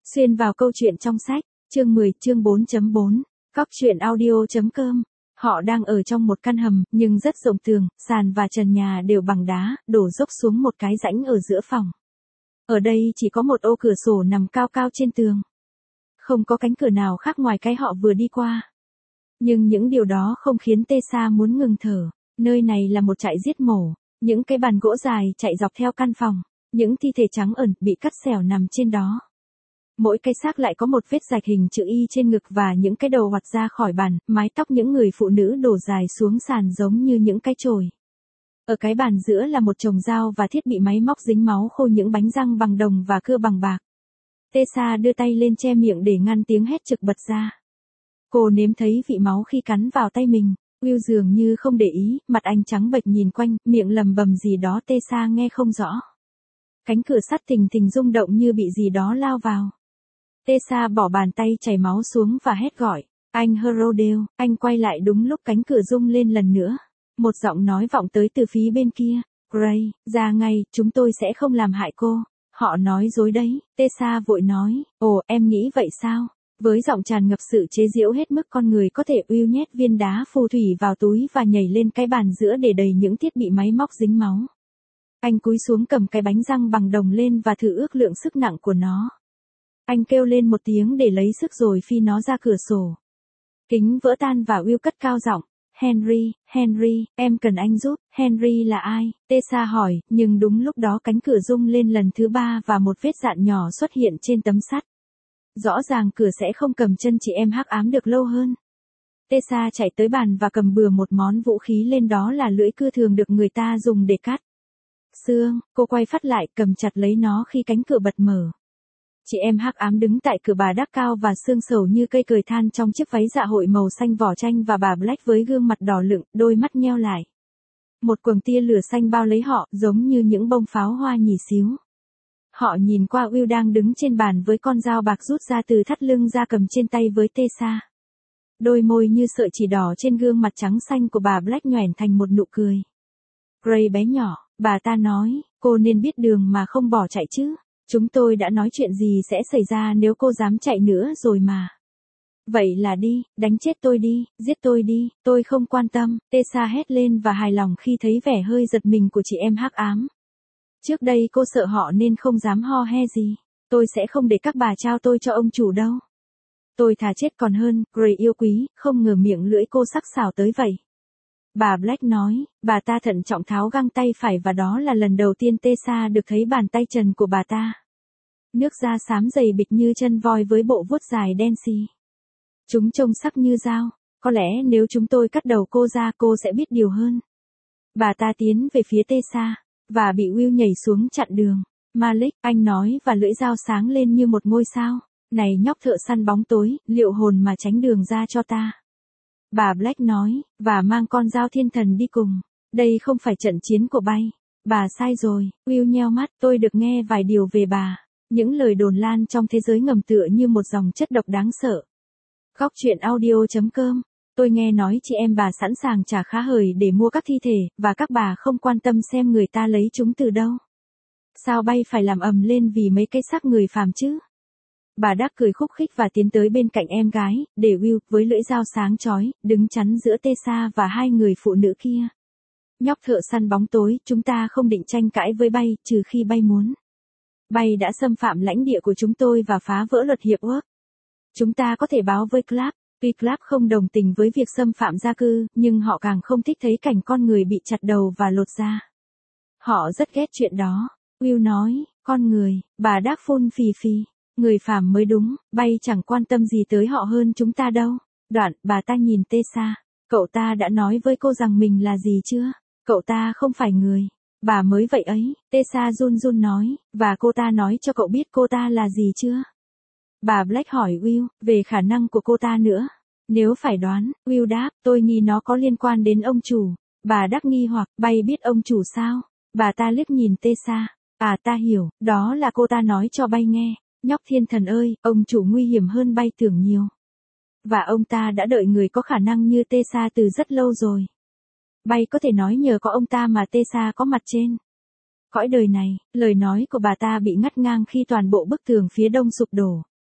Xuyên vào câu chuyện trong sách, chương 10, chương 4.4, cóc-truyện-audio.com. Họ đang ở trong một căn hầm, nhưng rất rộng tường, sàn và trần nhà đều bằng đá, đổ dốc xuống một cái rãnh ở giữa phòng. Ở đây chỉ có một ô cửa sổ nằm cao cao trên tường. Không có cánh cửa nào khác ngoài cái họ vừa đi qua. Nhưng những điều đó không khiến Tessa muốn ngừng thở. Nơi này là một trại giết mổ. Những cái bàn gỗ dài chạy dọc theo căn phòng. Những thi thể trắng ẩn bị cắt xẻo nằm trên đó. Mỗi cái xác lại có một vết rạch hình chữ Y trên ngực và những cái đầu vặt ra khỏi bàn, mái tóc những người phụ nữ đổ dài xuống sàn giống như những cái chổi. Ở cái bàn giữa là một chồng dao và thiết bị máy móc dính máu khô, những bánh răng bằng đồng và cưa bằng bạc. Tessa đưa tay lên che miệng để ngăn tiếng hét trực bật ra. Cô nếm thấy vị máu khi cắn vào tay mình. Will dường như không để ý, mặt anh trắng bệch nhìn quanh, miệng lầm bầm gì đó Tessa nghe không rõ. Cánh cửa sắt thình thình rung động như bị gì đó lao vào. Tessa bỏ bàn tay chảy máu xuống và hét gọi, anh Herodale. Anh quay lại đúng lúc cánh cửa rung lên lần nữa. Một giọng nói vọng tới từ phía bên kia, Gray, ra ngay, chúng tôi sẽ không làm hại cô. Họ nói dối đấy, Tessa vội nói, ồ em nghĩ vậy sao? Với giọng tràn ngập sự chế giễu hết mức con người có thể, Will nhét viên đá phù thủy vào túi và nhảy lên cái bàn giữa để đầy những thiết bị máy móc dính máu. Anh cúi xuống cầm cái bánh răng bằng đồng lên và thử ước lượng sức nặng của nó. Anh kêu lên một tiếng để lấy sức rồi phi nó ra cửa sổ. Kính vỡ tan và Will cất cao giọng, Henry, em cần anh giúp. Henry là ai? Tessa hỏi, nhưng đúng lúc đó cánh cửa rung lên lần thứ 3 và một vết dạn nhỏ xuất hiện trên tấm sắt. Rõ ràng cửa sẽ không cầm chân chị em hắc ám được lâu hơn. Tessa chạy tới bàn và cầm bừa một món vũ khí lên, đó là lưỡi cưa thường được người ta dùng để cắt xương. Cô quay phát lại cầm chặt lấy nó khi cánh cửa bật mở. Chị em hắc ám đứng tại cửa, bà Đắc cao và xương sầu như cây cời than trong chiếc váy dạ hội màu xanh vỏ chanh, và bà Black với gương mặt đỏ lựng, đôi mắt nheo lại. Một quầng tia lửa xanh bao lấy họ, giống như những bông pháo hoa nhì xíu. Họ nhìn qua Will đang đứng trên bàn với con dao bạc rút ra từ thắt lưng ra cầm trên tay với Tessa. Đôi môi như sợi chỉ đỏ trên gương mặt trắng xanh của bà Black nhoẻn thành một nụ cười. Gray bé nhỏ, bà ta nói, cô nên biết đường mà không bỏ chạy chứ. Chúng tôi đã nói chuyện gì sẽ xảy ra nếu cô dám chạy nữa rồi mà. Vậy là đi, đánh chết tôi đi, giết tôi đi, tôi không quan tâm. Tessa hét lên và hài lòng khi thấy vẻ hơi giật mình của chị em hắc ám. Trước đây cô sợ họ nên không dám ho he gì. Tôi sẽ không để các bà trao tôi cho ông chủ đâu. Tôi thà chết còn hơn. Gray yêu quý, không ngờ miệng lưỡi cô sắc sảo tới vậy. Bà Black nói, bà ta thận trọng tháo găng tay phải và đó là lần đầu tiên Tessa được thấy bàn tay trần của bà ta. Nước da xám dày bịch như chân voi với bộ vuốt dài đen xì. Chúng trông sắc như dao, có lẽ nếu chúng tôi cắt đầu cô ra cô sẽ biết điều hơn. Bà ta tiến về phía Tessa, và bị Will nhảy xuống chặn đường. Malik, anh nói và lưỡi dao sáng lên như một ngôi sao. Này nhóc thợ săn bóng tối, liệu hồn mà tránh đường ra cho ta. Bà Black nói, và mang con dao thiên thần đi cùng. Đây không phải trận chiến của bay. Bà sai rồi. Will nheo mắt, tôi được nghe vài điều về bà. Những lời đồn lan trong thế giới ngầm tựa như một dòng chất độc đáng sợ. cóc-truyện-audio.com. Tôi nghe nói chị em bà sẵn sàng trả khá hời để mua các thi thể, và các bà không quan tâm xem người ta lấy chúng từ đâu. Sao bay phải làm ầm lên vì mấy cái xác người phàm chứ? Bà Đắc cười khúc khích và tiến tới bên cạnh em gái, để Will, với lưỡi dao sáng chói, đứng chắn giữa Tessa và hai người phụ nữ kia. Nhóc thợ săn bóng tối, chúng ta không định tranh cãi với bay, trừ khi bay muốn. Bay đã xâm phạm lãnh địa của chúng tôi và phá vỡ luật hiệp ước. Chúng ta có thể báo với Clap. Tuy Clap không đồng tình với việc xâm phạm gia cư, nhưng họ càng không thích thấy cảnh con người bị chặt đầu và lột da. Họ rất ghét chuyện đó. Will nói, con người, bà Đắc phun phì phì. Người phàm mới đúng, bay chẳng quan tâm gì tới họ hơn chúng ta đâu. Đoạn, bà ta nhìn Tessa. Cậu ta đã nói với cô rằng mình là gì chưa? Cậu ta không phải người. Bà mới vậy ấy, Tessa run run nói, và cô ta nói cho cậu biết cô ta là gì chưa? Bà Black hỏi Will, về khả năng của cô ta nữa. Nếu phải đoán, Will đáp, tôi nghi nó có liên quan đến ông chủ. Bà Đắc nghi hoặc, bay biết ông chủ sao? Bà ta liếc nhìn Tessa. À ta hiểu, đó là cô ta nói cho bay nghe. Nhóc thiên thần ơi, ông chủ nguy hiểm hơn bay tưởng nhiều. Và ông ta đã đợi người có khả năng như Tessa từ rất lâu rồi. Bay có thể nói nhờ có ông ta mà Tessa có mặt trên cõi đời này. Lời nói của bà ta bị ngắt ngang khi toàn bộ bức tường phía đông sụp đổ.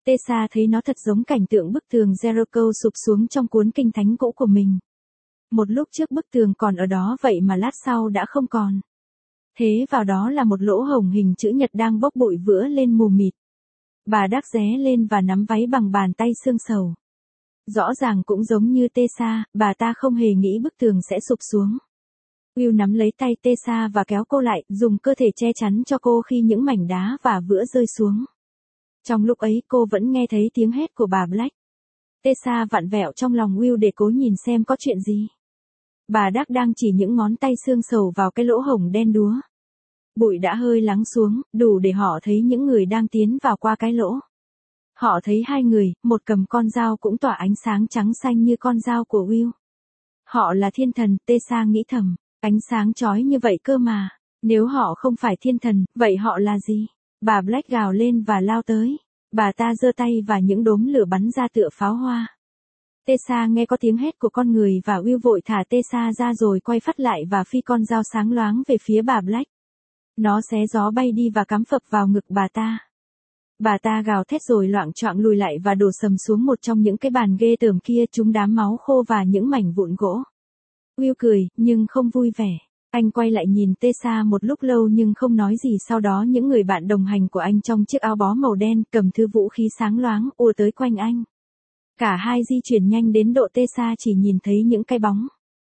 Tessa thấy nó thật giống cảnh tượng bức tường Jericho sụp xuống trong cuốn kinh thánh cũ của mình. Một lúc trước bức tường còn ở đó vậy mà lát sau đã không còn. Thế vào đó là một lỗ hổng hình chữ nhật đang bốc bụi vữa lên mù mịt. Bà Đắc ré lên và nắm váy bằng bàn tay xương sầu. Rõ ràng cũng giống như Tessa, bà ta không hề nghĩ bức tường sẽ sụp xuống. Will nắm lấy tay Tessa và kéo cô lại, dùng cơ thể che chắn cho cô khi những mảnh đá và vữa rơi xuống. Trong lúc ấy cô vẫn nghe thấy tiếng hét của bà Black. Tessa vặn vẹo trong lòng Will để cố nhìn xem có chuyện gì. Bà Đắc đang chỉ những ngón tay xương sầu vào cái lỗ hổng đen đúa. Bụi đã hơi lắng xuống, đủ để họ thấy những người đang tiến vào qua cái lỗ. Họ thấy hai người, một cầm con dao cũng tỏa ánh sáng trắng xanh như con dao của Will. Họ là thiên thần, Tessa nghĩ thầm, ánh sáng chói như vậy cơ mà. Nếu họ không phải thiên thần, vậy họ là gì? Bà Black gào lên và lao tới. Bà ta giơ tay và những đốm lửa bắn ra tựa pháo hoa. Tessa nghe có tiếng hét của con người và Will vội thả Tessa ra rồi quay phát lại và phi con dao sáng loáng về phía bà Black. Nó xé gió bay đi và cắm phập vào ngực bà ta. Bà ta gào thét rồi loạng choạng lùi lại và đổ sầm xuống một trong những cái bàn ghê tởm kia trúng đám máu khô và những mảnh vụn gỗ. Will cười, nhưng không vui vẻ. Anh quay lại nhìn Tessa một lúc lâu nhưng không nói gì, sau đó những người bạn đồng hành của anh trong chiếc áo bó màu đen cầm thứ vũ khí sáng loáng ùa tới quanh anh. Cả hai di chuyển nhanh đến độ Tessa chỉ nhìn thấy những cái bóng.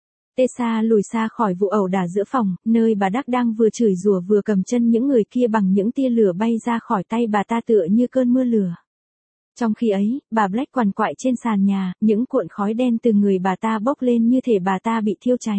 Tessa lùi xa khỏi vụ ẩu đả giữa phòng, nơi bà Đắc đang vừa chửi rủa vừa cầm chân những người kia bằng những tia lửa bay ra khỏi tay bà ta tựa như cơn mưa lửa. Trong khi ấy, bà Black quằn quại trên sàn nhà, những cuộn khói đen từ người bà ta bốc lên như thể bà ta bị thiêu cháy.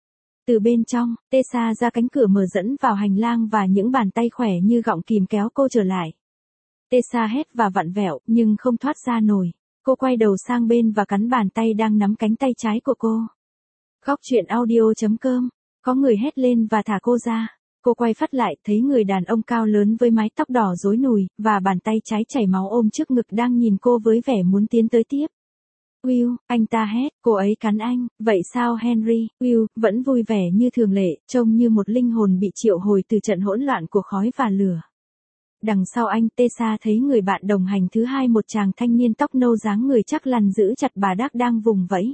Từ bên trong, Tessa ra cánh cửa mở dẫn vào hành lang và những bàn tay khỏe như gọng kìm kéo cô trở lại. Tessa hét và vặn vẹo, nhưng không thoát ra nổi. Cô quay đầu sang bên và cắn bàn tay đang nắm cánh tay trái của cô. Góc truyện audio.com. Có người hét lên và thả cô ra. Cô quay phát lại, thấy người đàn ông cao lớn với mái tóc đỏ rối nùi, và bàn tay trái chảy máu ôm trước ngực đang nhìn cô với vẻ muốn tiến tới tiếp. Will, anh ta hét, cô ấy cắn anh, vậy sao Henry? Will, vẫn vui vẻ như thường lệ, trông như một linh hồn bị triệu hồi từ trận hỗn loạn của khói và lửa. Đằng sau anh, Tessa thấy người bạn đồng hành thứ hai, một chàng thanh niên tóc nâu dáng người chắc lằn giữ chặt bà Đắc đang vùng vẫy.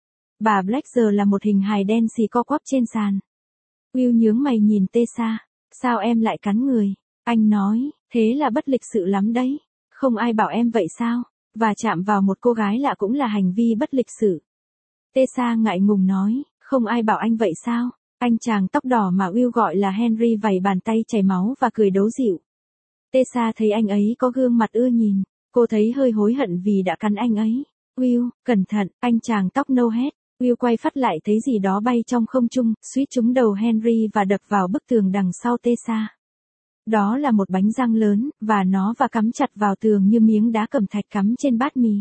Bà Black giờ là một hình hài đen xì co quắp trên sàn. Will nhướng mày nhìn Tessa. Sao em lại cắn người? Anh nói, thế là bất lịch sự lắm đấy. Không ai bảo em vậy sao? Và chạm vào một cô gái lạ cũng là hành vi bất lịch sự. Tessa ngại ngùng nói, không ai bảo anh vậy sao? Anh chàng tóc đỏ mà Will gọi là Henry vầy bàn tay chảy máu và cười đố dịu. Tessa thấy anh ấy có gương mặt ưa nhìn. Cô thấy hơi hối hận vì đã cắn anh ấy. Will, cẩn thận, anh chàng tóc nâu hét. Will quay phát lại thấy gì đó bay trong không trung, suýt trúng đầu Henry và đập vào bức tường đằng sau Tessa. Đó là một bánh răng lớn, và nó cắm chặt vào tường như miếng đá cẩm thạch cắm trên bát mì.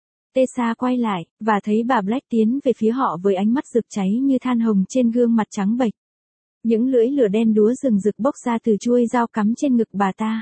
Tessa quay lại, và thấy bà Black tiến về phía họ với ánh mắt rực cháy như than hồng trên gương mặt trắng bệch. Những lưỡi lửa đen đúa rừng rực bốc ra từ chuôi dao cắm trên ngực bà ta.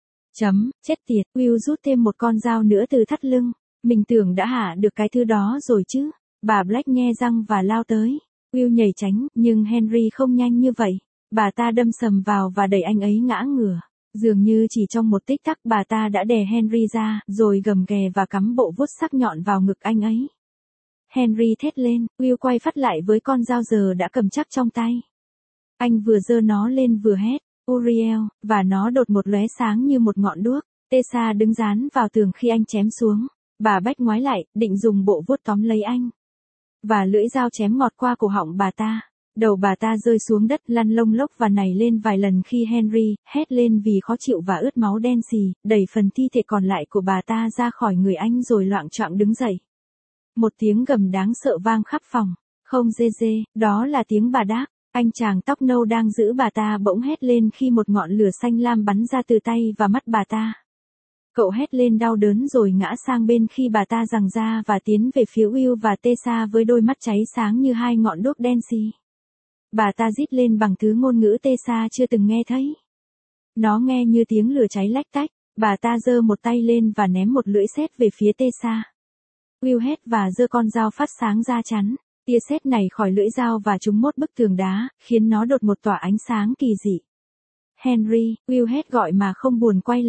Chết tiệt, Will rút thêm một con dao nữa từ thắt lưng. Mình tưởng đã hạ được cái thứ đó rồi chứ. Bà Black nhe răng và lao tới. Will nhảy tránh, nhưng Henry không nhanh như vậy. Bà ta đâm sầm vào và đẩy anh ấy ngã ngửa. Dường như chỉ trong một tích tắc bà ta đã đè Henry ra, rồi gầm ghè và cắm bộ vuốt sắc nhọn vào ngực anh ấy. Henry thét lên, Will quay phát lại với con dao giờ đã cầm chắc trong tay. Anh vừa giơ nó lên vừa hét, Uriel, và nó đột một lóe sáng như một ngọn đuốc. Tessa đứng dán vào tường khi anh chém xuống. Bà Black ngoái lại, định dùng bộ vuốt tóm lấy anh. Và lưỡi dao chém ngọt qua cổ họng bà ta. Đầu bà ta rơi xuống đất lăn lông lốc và nảy lên vài lần khi Henry hét lên vì khó chịu và ướt máu đen xì, đẩy phần thi thể còn lại của bà ta ra khỏi người anh rồi loạng choạng đứng dậy. Một tiếng gầm đáng sợ vang khắp phòng. Không dê dê, đó là tiếng bà Đắc. Anh chàng tóc nâu đang giữ bà ta bỗng hét lên khi một ngọn lửa xanh lam bắn ra từ tay và mắt bà ta. Cậu hét lên đau đớn rồi ngã sang bên khi bà ta giằng ra và tiến về phía Will và Tessa với đôi mắt cháy sáng như hai ngọn đuốc đen xì. Bà ta rít lên bằng thứ ngôn ngữ Tessa chưa từng nghe thấy. Nó nghe như tiếng lửa cháy lách tách. Bà ta giơ một tay lên và ném một lưỡi sét về phía Tessa. Will hét và giơ con dao phát sáng ra chắn. Tia sét này khỏi lưỡi dao và trúng mốt bức tường đá, khiến nó đột một tỏa ánh sáng kỳ dị. Henry, Will hét gọi mà không buồn quay lại.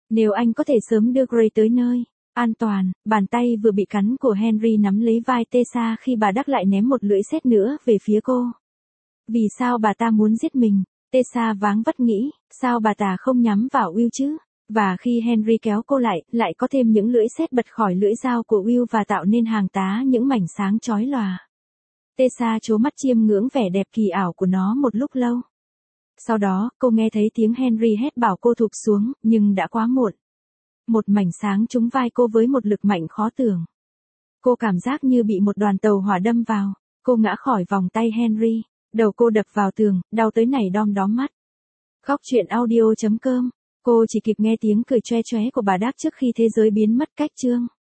Nếu anh có thể sớm đưa Gray tới nơi an toàn, bàn tay vừa bị cắn của Henry nắm lấy vai Tessa khi bà Đắc lại ném một lưỡi sét nữa về phía cô. Vì sao bà ta muốn giết mình? Tessa váng vất nghĩ, sao bà ta không nhắm vào Will chứ? Và khi Henry kéo cô lại có thêm những lưỡi sét bật khỏi lưỡi dao của Will và tạo nên hàng tá những mảnh sáng chói lòa. Tessa trố mắt chiêm ngưỡng vẻ đẹp kỳ ảo của nó một lúc lâu. Sau đó, cô nghe thấy tiếng Henry hét bảo cô thụp xuống, nhưng đã quá muộn. Một mảnh sáng trúng vai cô với một lực mạnh khó tưởng. Cô cảm giác như bị một đoàn tàu hỏa đâm vào. Cô ngã khỏi vòng tay Henry. Đầu cô đập vào tường, đau tới nảy đom đóm mắt. Khóc chuyện audio.com. Cô chỉ kịp nghe tiếng cười choe choé của bà Đắc trước khi thế giới biến mất cách chương.